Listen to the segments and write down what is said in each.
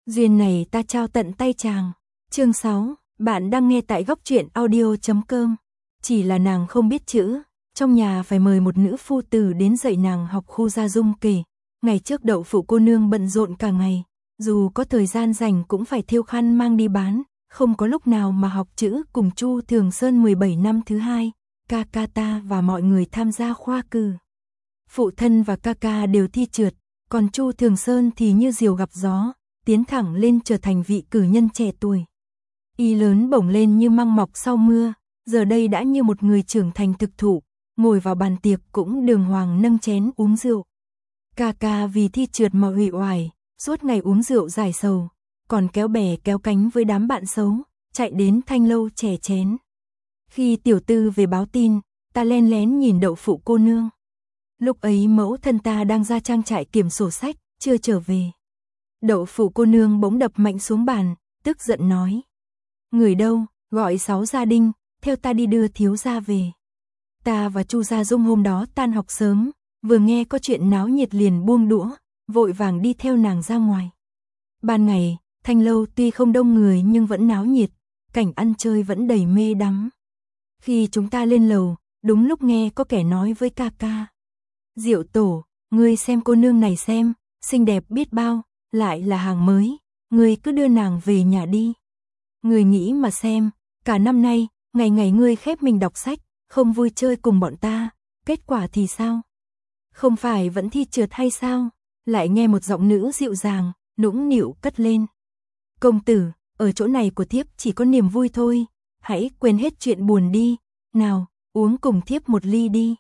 Duyên này ta trao tận tay chàng. Chương 6, bạn đang nghe tại góc truyện audio.com. Chỉ là nàng không biết chữ, trong nhà phải mời một nữ phu tử đến dạy nàng học. Khu Gia Dung kể, ngày trước Đậu Phụ cô nương bận rộn cả ngày, dù có thời gian rảnh cũng phải thêu khăn mang đi bán, không có lúc nào mà học chữ. Cùng Chu Thường Sơn 17 năm thứ hai, ca ca ta và mọi người tham gia khoa cử. Phụ thân và ca ca đều thi trượt, còn Chu Thường Sơn thì như diều gặp gió, tiến thẳng lên trở thành vị cử nhân trẻ tuổi. Y lớn bổng lên như măng mọc sau mưa, giờ đây đã như một người trưởng thành thực thụ, ngồi vào bàn tiệc cũng đường hoàng nâng chén uống rượu. Ca ca vì thi trượt mà uể oải, suốt ngày uống rượu giải sầu, còn kéo bè kéo cánh với đám bạn xấu, chạy đến Thanh Lâu chè chén. Khi tiểu tư về báo tin, ta len lén nhìn Đậu Phụ cô nương. Lúc ấy mẫu thân ta đang ra trang trại kiểm sổ sách, chưa trở về. Đậu Phụ cô nương bỗng đập mạnh xuống bàn, tức giận nói: "Người đâu, gọi 6 gia đình, theo ta đi đưa thiếu gia về." Ta và Chu Gia Dung hôm đó tan học sớm, vừa nghe có chuyện náo nhiệt liền buông đũa, vội vàng đi theo nàng ra ngoài. Ban ngày, Thanh Lâu tuy không đông người nhưng vẫn náo nhiệt, cảnh ăn chơi vẫn đầy mê đắm. Khi chúng ta lên lầu, đúng lúc nghe có kẻ nói với ca ca: "Diệu tổ, ngươi xem cô nương này xem, xinh đẹp biết bao, lại là hàng mới, ngươi cứ đưa nàng về nhà đi. Ngươi nghĩ mà xem, cả năm nay, ngày ngày ngươi khép mình đọc sách, không vui chơi cùng bọn ta, kết quả thì sao? Không phải vẫn thi trượt hay sao?" Lại nghe một giọng nữ dịu dàng, nũng nịu cất lên: "Công tử, ở chỗ này của thiếp chỉ có niềm vui thôi, hãy quên hết chuyện buồn đi, nào, uống cùng thiếp một ly đi."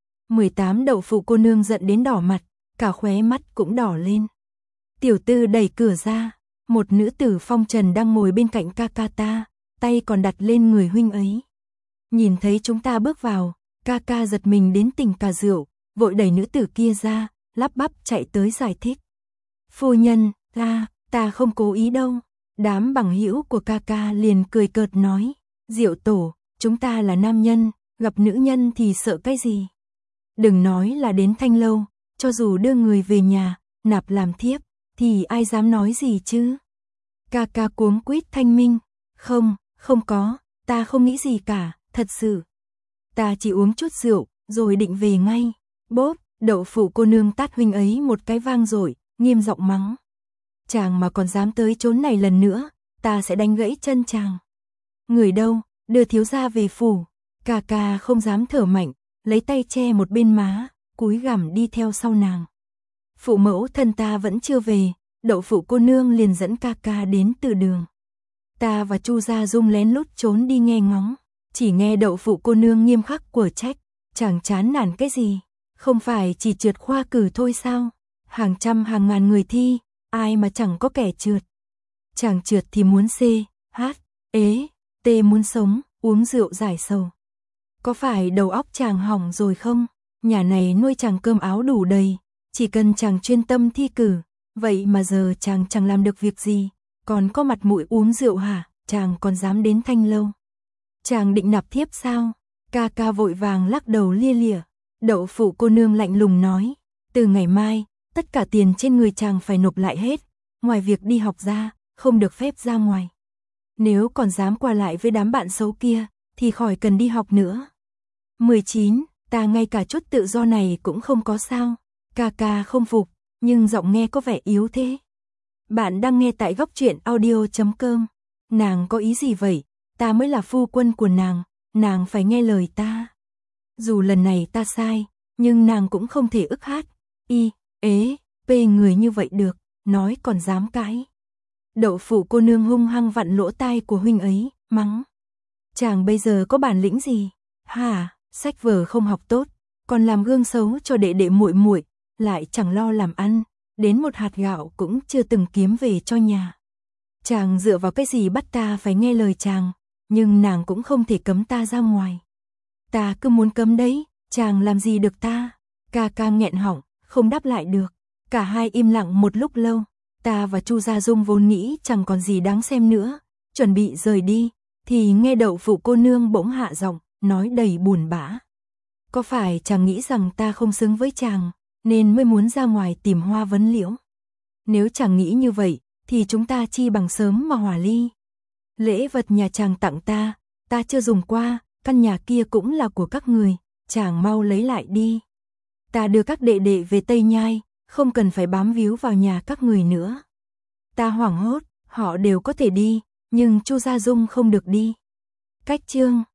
18 Đậu Phụ cô nương giận đến đỏ mặt, cả khóe mắt cũng đỏ lên. Tiểu tư đẩy cửa ra, một nữ tử phong trần đang ngồi bên cạnh ca ca ta, tay còn đặt lên người huynh ấy. Nhìn thấy chúng ta bước vào, ca ca giật mình đến tỉnh cả rượu, vội đẩy nữ tử kia ra, lắp bắp chạy tới giải thích: "Phu nhân, ta không cố ý đâu." Đám bằng hữu của ca ca liền cười cợt nói: "Diệu tổ, chúng ta là nam nhân, gặp nữ nhân thì sợ cái gì? Đừng nói là đến Thanh Lâu, cho dù đưa người về nhà, nạp làm thiếp, thì ai dám nói gì chứ?" Ca ca cuống quýt thanh minh: Không có, ta không nghĩ gì cả, thật sự. Ta chỉ uống chút rượu, rồi định về ngay." Bốp, Đậu Phụ cô nương tát huynh ấy một cái vang dội, nghiêm giọng mắng: "Chàng mà còn dám tới chốn này lần nữa, ta sẽ đánh gãy chân chàng. Người đâu, đưa thiếu gia về phủ." Ca ca không dám thở mạnh, lấy tay che một bên má, cúi gằm đi theo sau nàng. Phụ mẫu thân ta vẫn chưa về, Đậu Phụ cô nương liền dẫn ca ca đến từ đường. Ta và Chu Gia Dung lén lút trốn đi nghe ngóng, chỉ nghe Đậu Phụ cô nương nghiêm khắc của trách: "Chàng chán nản cái gì? Không phải chỉ trượt khoa cử thôi sao? Hàng trăm hàng ngàn người thi, ai mà chẳng có kẻ trượt. Chàng trượt thì muốn C, H, ế, T muốn sống, uống rượu giải sầu. Có phải đầu óc chàng hỏng rồi không? Nhà này nuôi chàng cơm áo đủ đầy, chỉ cần chàng chuyên tâm thi cử, vậy mà giờ chàng chẳng làm được việc gì, còn có mặt mũi uống rượu hả? Chàng còn dám đến Thanh Lâu? Chàng định nạp thiếp sao?" Ca ca vội vàng lắc đầu lia lịa. Đậu Phụ cô nương lạnh lùng nói: "Từ ngày mai, tất cả tiền trên người chàng phải nộp lại hết, ngoài việc đi học ra, không được phép ra ngoài. Nếu còn dám qua lại với đám bạn xấu kia, thì khỏi cần đi học nữa." 19, ta ngay cả chút tự do này cũng không có sao? Ca ca không phục, nhưng giọng nghe có vẻ yếu thế. Bạn đang nghe tại góc truyện audio.com. Nàng có ý gì vậy? Ta mới là phu quân của nàng phải nghe lời ta. Dù lần này ta sai, nhưng nàng cũng không thể ức hát, y, ế, p người như vậy được, nói còn dám cãi. Đậu Phụ cô nương hung hăng vặn lỗ tai của huynh ấy, mắng: "Chàng bây giờ có bản lĩnh gì? Hả, sách vở không học tốt, còn làm gương xấu cho đệ đệ muội muội, lại chẳng lo làm ăn, đến một hạt gạo cũng chưa từng kiếm về cho nhà. Chàng dựa vào cái gì bắt ta phải nghe lời chàng, nhưng nàng cũng không thể cấm ta ra ngoài. Ta cứ muốn cấm đấy, chàng làm gì được ta?" Ca ca nghẹn họng, không đáp lại được. Cả hai im lặng một lúc lâu. Ta và Chu Gia Dung vốn nghĩ chẳng còn gì đáng xem nữa, chuẩn bị rời đi, thì nghe Đậu Phụ cô nương bỗng hạ giọng, nói đầy buồn bã: "Có phải chàng nghĩ rằng ta không xứng với chàng, nên mới muốn ra ngoài tìm hoa vấn liễu? Nếu chàng nghĩ như vậy, thì chúng ta chi bằng sớm mà hòa ly. Lễ vật nhà chàng tặng ta chưa dùng qua, căn nhà kia cũng là của các người, chàng mau lấy lại đi. Ta đưa các đệ đệ về Tây Nhai, không cần phải bám víu vào nhà các người nữa. Ta hoảng hốt, họ đều có thể đi, nhưng Chu Gia Dung không được đi. Cách chương